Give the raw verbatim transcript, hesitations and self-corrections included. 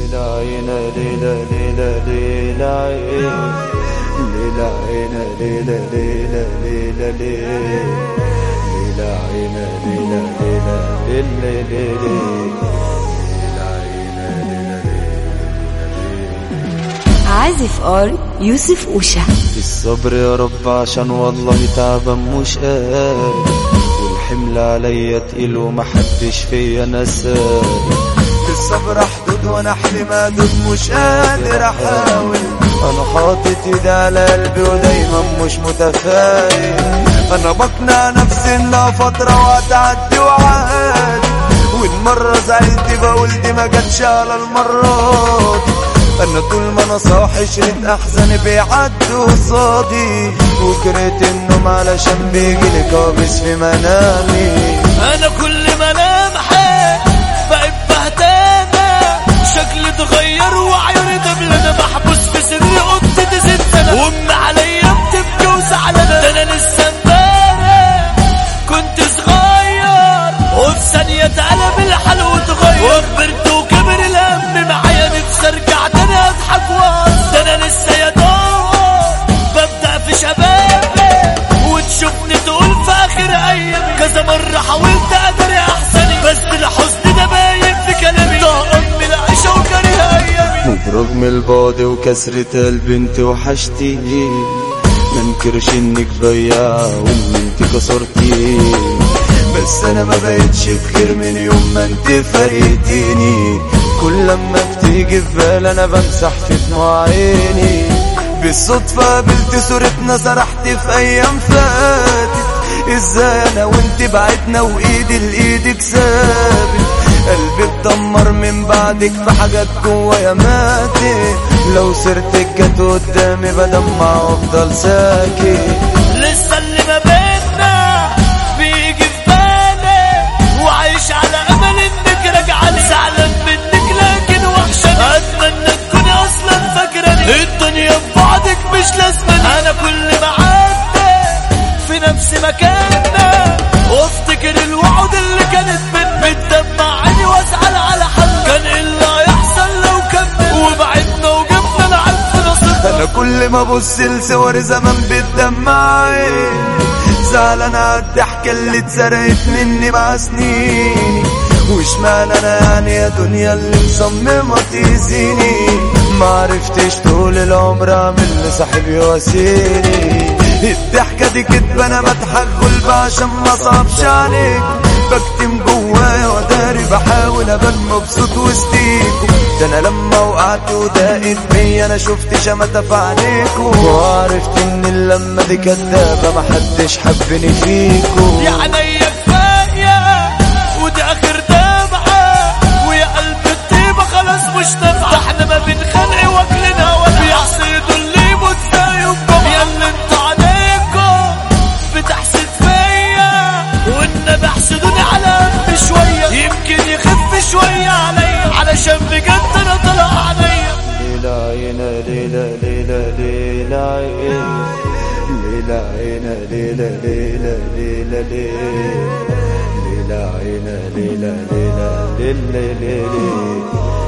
ليلة عينا ليلة ليلة ليلة عين ليلة عينا ليلة ليلة ليلة ليلة عينا ليلة ليلة ليلة عازف ار يوسف أوشا. الصبر يا رب عشان والله تعبان مش قادر، والحمل عليا تقيل ومحدش فيا نسال. الصبر حدود وانا احلم ادود مش قادر احاول. انا حاطط ايدي على قلبي ودايما مش متفائل. انا بقنع نفسي انها فترة وهتعدي وعادي، والمرة زعلت بقول دي ما جاتش على المرات. انا طول ما انا صاحي شريط احزاني بيعدوا قصادي، وكرهت النوم علشان بيجيلي كابس في منامي. انا كل ما انام بقيت بهتانة، شكلي اتغير وعيوني دبل. انا محبوس في سري اوضتي ست انا، وامي عليا بتبكي وزعلانة. ده انا لسه امبارح كنت صغير، وفي ثانية اتقلب الحال واتغير، وكبرت وكبر الهم معايا. نفسي ارجع تاني اضحك واهزر. ده انا لسه يا دوب ببدأ في شبابي، وتشوفني تقول في اخر ايامي. كذا مرة حاولت اداري احسني، بس الحزن ده باين في كلامي. ضاقت العيشة وكاره ايامي. برغم البعد وكسرة قلبي انت وحشتيني، منكرش انك بياعة وان انت كسرتيني. بس انا ما بقيتش بخير من يوم ما انت فرقتيني. كل لما بتيجي في بالي انا بمسح في دموع عيني. بالصدفة قابلت صورتنا سرحت في ايام فاتت. ازاي انا وانت بعدنا وايدي لايدك ثابت. قلبي اتدمر من بعدك في حاجات جوايا ماتت. لو سيرتك جت قدامي بدمع وافضل ساكت. لسه اللي ما بينا بيجي في بالي، وعايش على امل انك راجعالي. زعلان منك لكن وحشاني، اتمنى تكوني اصلا فاكراني. الدنيا في بعدك مش لازماني. انا كل ما عدي في نفس مكاننا، وافتكر الوعود اللي كانت من بتدمع عيني وازعل على حد. كان ايه اللي هيحصل لو كمل وبعدنا وجبنا العلف نصيبنا. انا كل ما ابص لصور زمان بتدمع عيني، زعلان على الضحكة اللي اتسرقت مني مع سنيني. وش معنى انا يعني يا دنيا اللي مصممة تأذيني. معرفتش طول العمر اعمل لصاحبي واسيني. الضحكة دي كدبة انا بضحك غلبة عشان ما صعبش عليك. بكتم جوايا وداري بحاول ابان مبسوط وسطيكوا. ده انا لما وقعت وضاقت بيا انا شفت شماتة في عينيكوا، وعرفت ان اللمة دي كدابة محدش حبني فيكوا. يا عينيا كفاية ودي اخر دمعة، ويا قلب الطيبة خلاص مش نافعة. احنا ما بنخلق واكلنا ولا بيحسدوا اللي يموت زي الجمعة. يا اللي انتوا عليكم بتحسد فيا، والنبي احسدوني على قد شوية، يمكن يخف شوية عليا، علشان بجد انا طلع عليا. ليلة عينا ليلة ليلة ليلة عين ليلة عينا ليلة ليلة ليلة ليلة عينا ليلة ليلة ليلة ليلة